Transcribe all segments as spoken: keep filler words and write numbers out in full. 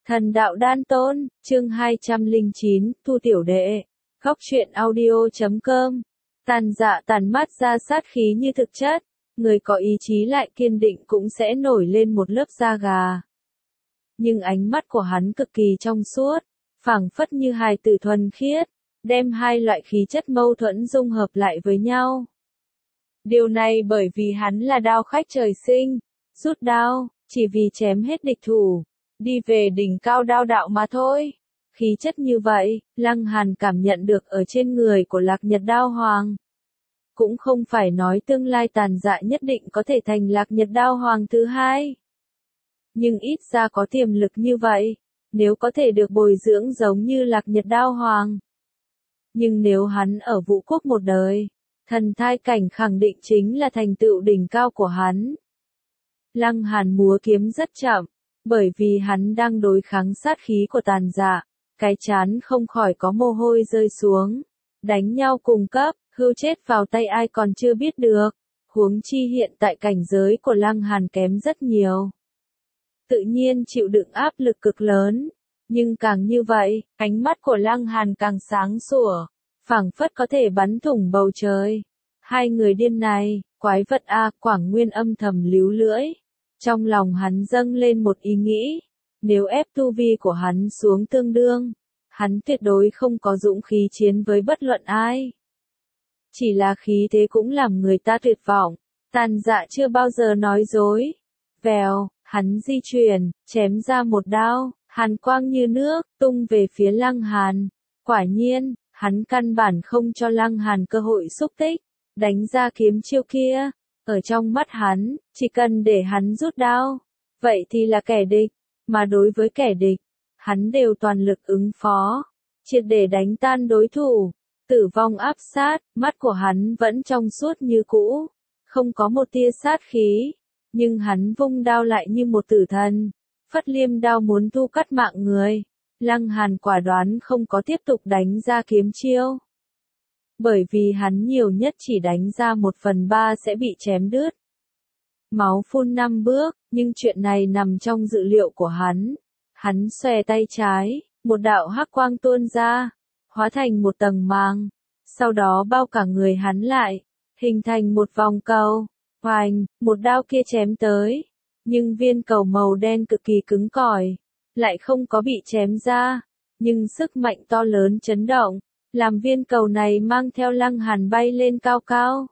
Thần đạo đan tôn, chương hai trăm lẻ chín, Thu tiểu đệ. Góc truyện audio chấm com. Tàn dạ tàn mát ra sát khí như thực chất, người có ý chí lại kiên định cũng sẽ nổi lên một lớp da gà. Nhưng ánh mắt của hắn cực kỳ trong suốt, phảng phất như hài tử thuần khiết, đem hai loại khí chất mâu thuẫn dung hợp lại với nhau. Điều này bởi vì hắn là đao khách trời sinh, rút đao, chỉ vì chém hết địch thủ, đi về đỉnh cao đao đạo mà thôi. Khí chất như vậy, Lăng Hàn cảm nhận được ở trên người của Lạc Nhật Đao Hoàng. Cũng không phải nói tương lai Tàn Dạ nhất định có thể thành Lạc Nhật Đao Hoàng thứ hai. Nhưng ít ra có tiềm lực như vậy, nếu có thể được bồi dưỡng giống như Lạc Nhật Đao Hoàng. Nhưng nếu hắn ở Vũ Quốc một đời, thần thai cảnh khẳng định chính là thành tựu đỉnh cao của hắn. Lăng Hàn múa kiếm rất chậm, bởi vì hắn đang đối kháng sát khí của Tàn Dạ, cái chán không khỏi có mồ hôi rơi xuống. Đánh nhau cùng cấp, hưu chết vào tay ai còn chưa biết được, huống chi hiện tại cảnh giới của Lăng Hàn kém rất nhiều. Tự nhiên chịu đựng áp lực cực lớn, nhưng càng như vậy, ánh mắt của Lăng Hàn càng sáng sủa, phảng phất có thể bắn thủng bầu trời. Hai người điên này, quái vật a, Quảng Nguyên âm thầm líu lưỡi. Trong lòng hắn dâng lên một ý nghĩ, nếu ép tu vi của hắn xuống tương đương, hắn tuyệt đối không có dũng khí chiến với bất luận ai. Chỉ là khí thế cũng làm người ta tuyệt vọng, Tàn Dạ chưa bao giờ nói dối. Vèo, hắn di chuyển, chém ra một đao, hàn quang như nước, tung về phía Lăng Hàn. Quả nhiên, hắn căn bản không cho Lăng Hàn cơ hội xúc tích, đánh ra kiếm chiêu kia. Ở trong mắt hắn, chỉ cần để hắn rút đao, vậy thì là kẻ địch, mà đối với kẻ địch, hắn đều toàn lực ứng phó, triệt để đánh tan đối thủ, tử vong áp sát, mắt của hắn vẫn trong suốt như cũ, không có một tia sát khí, nhưng hắn vung đao lại như một tử thần, phất liêm đao muốn thu cắt mạng người. Lăng Hàn quả đoán không có tiếp tục đánh ra kiếm chiêu. Bởi vì hắn nhiều nhất chỉ đánh ra một phần ba sẽ bị chém đứt. Máu phun năm bước, nhưng chuyện này nằm trong dự liệu của hắn. Hắn xòe tay trái, một đạo hắc quang tuôn ra, hóa thành một tầng màng, sau đó bao cả người hắn lại, hình thành một vòng cầu. Hoành, một đao kia chém tới, nhưng viên cầu màu đen cực kỳ cứng cỏi, lại không có bị chém ra, nhưng sức mạnh to lớn chấn động, làm viên cầu này mang theo Lăng Hàn bay lên cao cao.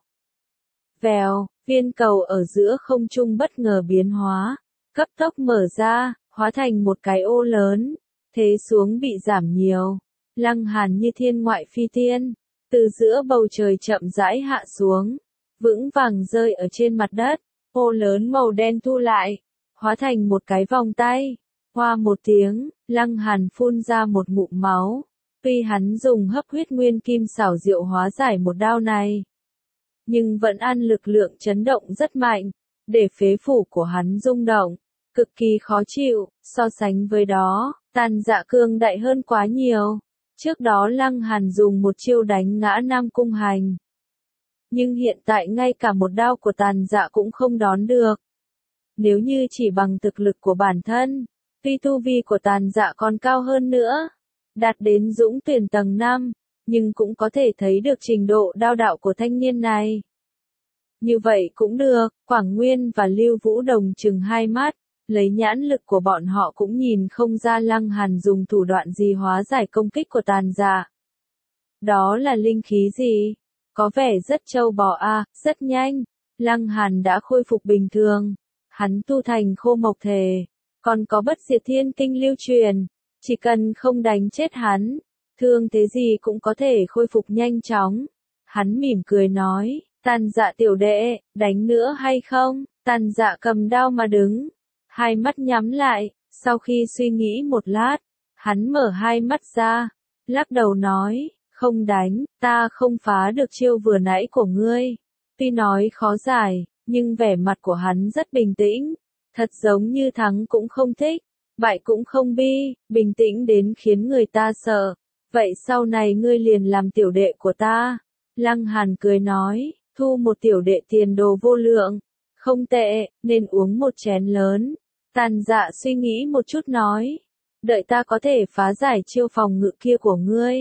Vèo, viên cầu ở giữa không trung bất ngờ biến hóa, cấp tốc mở ra, hóa thành một cái ô lớn, thế xuống bị giảm nhiều. Lăng Hàn như thiên ngoại phi tiên, từ giữa bầu trời chậm rãi hạ xuống, vững vàng rơi ở trên mặt đất, ô lớn màu đen thu lại, hóa thành một cái vòng tay. Hoa một tiếng, Lăng Hàn phun ra một ngụm máu. Tuy hắn dùng hấp huyết nguyên kim xảo diệu hóa giải một đao này, nhưng vẫn ăn lực lượng chấn động rất mạnh, để phế phủ của hắn rung động, cực kỳ khó chịu. So sánh với đó, Tàn Dạ cường đại hơn quá nhiều. Trước đó Lăng Hàn dùng một chiêu đánh ngã Nam Cung Hành, nhưng hiện tại ngay cả một đao của Tàn Dạ cũng không đón được. Nếu như chỉ bằng thực lực của bản thân, tuy tu vi của Tàn Dạ còn cao hơn nữa, đạt đến dũng tuyển tầng năm, nhưng cũng có thể thấy được trình độ đao đạo của thanh niên này. Như vậy cũng được, Quảng Nguyên và Lưu Vũ đồng chừng hai mắt, lấy nhãn lực của bọn họ cũng nhìn không ra Lăng Hàn dùng thủ đoạn gì hóa giải công kích của Tàn Dạ. Đó là linh khí gì? Có vẻ rất trâu bò a, à, rất nhanh. Lăng Hàn đã khôi phục bình thường. Hắn tu thành khô mộc thể, còn có bất diệt thiên kinh lưu truyền. Chỉ cần không đánh chết hắn, thương thế gì cũng có thể khôi phục nhanh chóng. Hắn mỉm cười nói, Tàn Dạ tiểu đệ, đánh nữa hay không? Tàn Dạ cầm đao mà đứng, hai mắt nhắm lại, sau khi suy nghĩ một lát, hắn mở hai mắt ra, lắc đầu nói, không đánh, ta không phá được chiêu vừa nãy của ngươi. Tuy nói khó giải, nhưng vẻ mặt của hắn rất bình tĩnh, thật giống như thắng cũng không thích, bại cũng không bi, bình tĩnh đến khiến người ta sợ. Vậy sau này ngươi liền làm tiểu đệ của ta. Lăng Hàn cười nói, thu một tiểu đệ tiền đồ vô lượng, không tệ, nên uống một chén lớn. Tàn Dạ suy nghĩ một chút nói, đợi ta có thể phá giải chiêu phòng ngự kia của ngươi.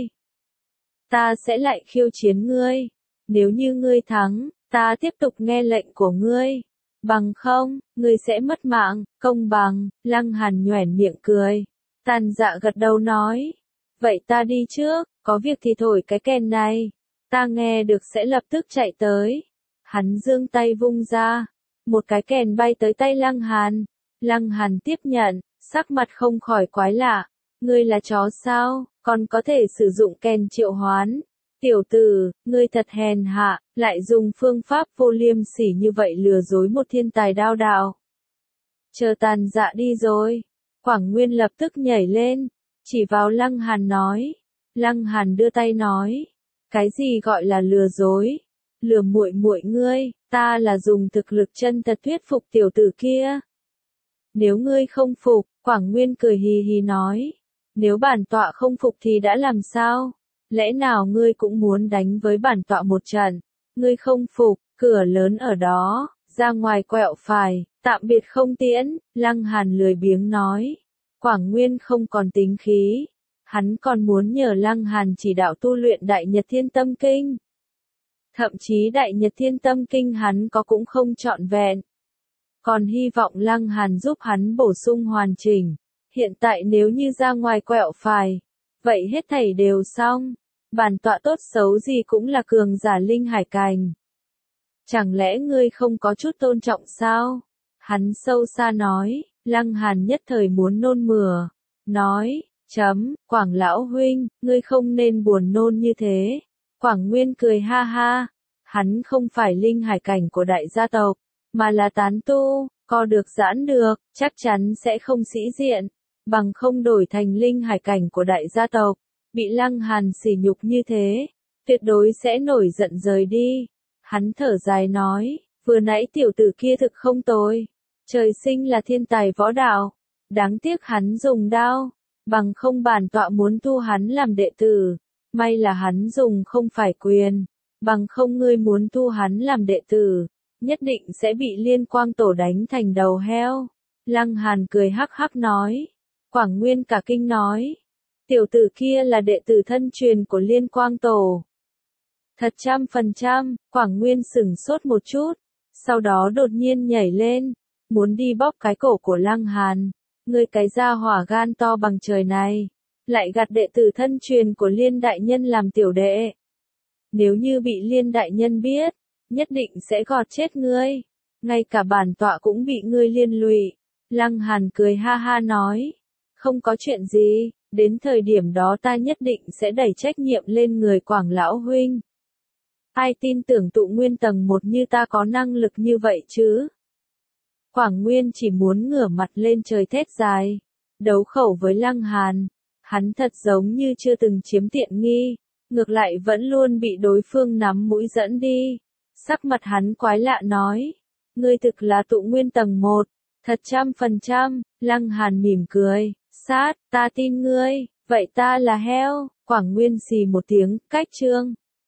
Ta sẽ lại khiêu chiến ngươi. Nếu như ngươi thắng, ta tiếp tục nghe lệnh của ngươi. Bằng không, ngươi sẽ mất mạng, công bằng. Lăng Hàn nhoẻn miệng cười. Tàn Dạ gật đầu nói. Vậy ta đi trước, có việc thì thổi cái kèn này. Ta nghe được sẽ lập tức chạy tới. Hắn giương tay vung ra. Một cái kèn bay tới tay Lăng Hàn. Lăng Hàn tiếp nhận, sắc mặt không khỏi quái lạ. Ngươi là chó sao, còn có thể sử dụng kèn triệu hoán. Tiểu tử, ngươi thật hèn hạ, lại dùng phương pháp vô liêm sỉ như vậy lừa dối một thiên tài đao đạo. Chờ Tàn Dạ đi rồi. Quảng Nguyên lập tức nhảy lên, chỉ vào Lăng Hàn nói. Lăng Hàn đưa tay nói. Cái gì gọi là lừa dối? Lừa muội muội ngươi, ta là dùng thực lực chân thật thuyết phục tiểu tử kia. Nếu ngươi không phục, Quảng Nguyên cười hì hì nói. Nếu bản tọa không phục thì đã làm sao? Lẽ nào ngươi cũng muốn đánh với bản tọa một trận? Ngươi không phục, cửa lớn ở đó, ra ngoài quẹo phải, tạm biệt không tiễn, Lăng Hàn lười biếng nói. Quảng Nguyên không còn tính khí. Hắn còn muốn nhờ Lăng Hàn chỉ đạo tu luyện Đại Nhật Thiên Tâm Kinh. Thậm chí Đại Nhật Thiên Tâm Kinh hắn có cũng không trọn vẹn. Còn hy vọng Lăng Hàn giúp hắn bổ sung hoàn chỉnh. Hiện tại nếu như ra ngoài quẹo phải, vậy hết thảy đều xong. Bản tọa tốt xấu gì cũng là cường giả linh hải cảnh. Chẳng lẽ ngươi không có chút tôn trọng sao? Hắn sâu xa nói. Lăng Hàn nhất thời muốn nôn mửa. Nói, chấm, Quảng lão huynh, ngươi không nên buồn nôn như thế. Quảng Nguyên cười ha ha. Hắn không phải linh hải cảnh của đại gia tộc, mà là tán tu, co được giãn được, chắc chắn sẽ không sĩ diện. Bằng không đổi thành linh hải cảnh của đại gia tộc, bị Lăng Hàn sỉ nhục như thế, tuyệt đối sẽ nổi giận rời đi. Hắn thở dài nói, vừa nãy tiểu tử kia thực không tồi, trời sinh là thiên tài võ đạo, đáng tiếc hắn dùng đao, bằng không bản tọa muốn thu hắn làm đệ tử, may là hắn dùng không phải quyền, bằng không ngươi muốn thu hắn làm đệ tử, nhất định sẽ bị Liên Quang Tổ đánh thành đầu heo. Lăng Hàn cười hắc hắc nói. Quảng Nguyên cả kinh nói. Tiểu tử kia là đệ tử thân truyền của Liên Quang Tổ. Thật trăm phần trăm, Quảng Nguyên sửng sốt một chút, sau đó đột nhiên nhảy lên, muốn đi bóp cái cổ của Lăng Hàn. Ngươi cái da hỏa gan to bằng trời này, lại gạt đệ tử thân truyền của Liên Đại Nhân làm tiểu đệ. Nếu như bị Liên Đại Nhân biết, nhất định sẽ gọt chết ngươi. Ngay cả bản tọa cũng bị ngươi liên lụy. Lăng Hàn cười ha ha nói. Không có chuyện gì, đến thời điểm đó ta nhất định sẽ đẩy trách nhiệm lên người Quảng lão huynh. Ai tin tưởng tụ nguyên tầng một như ta có năng lực như vậy chứ? Quảng Nguyên chỉ muốn ngửa mặt lên trời thét dài. Đấu khẩu với Lăng Hàn. Hắn thật giống như chưa từng chiếm tiện nghi. Ngược lại vẫn luôn bị đối phương nắm mũi dẫn đi. Sắc mặt hắn quái lạ nói. Ngươi thực là tụ nguyên tầng một. Thật trăm phần trăm. Lăng Hàn mỉm cười. Sát, ta tin ngươi. Vậy ta là heo. Quảng Nguyên xì một tiếng, cách chương.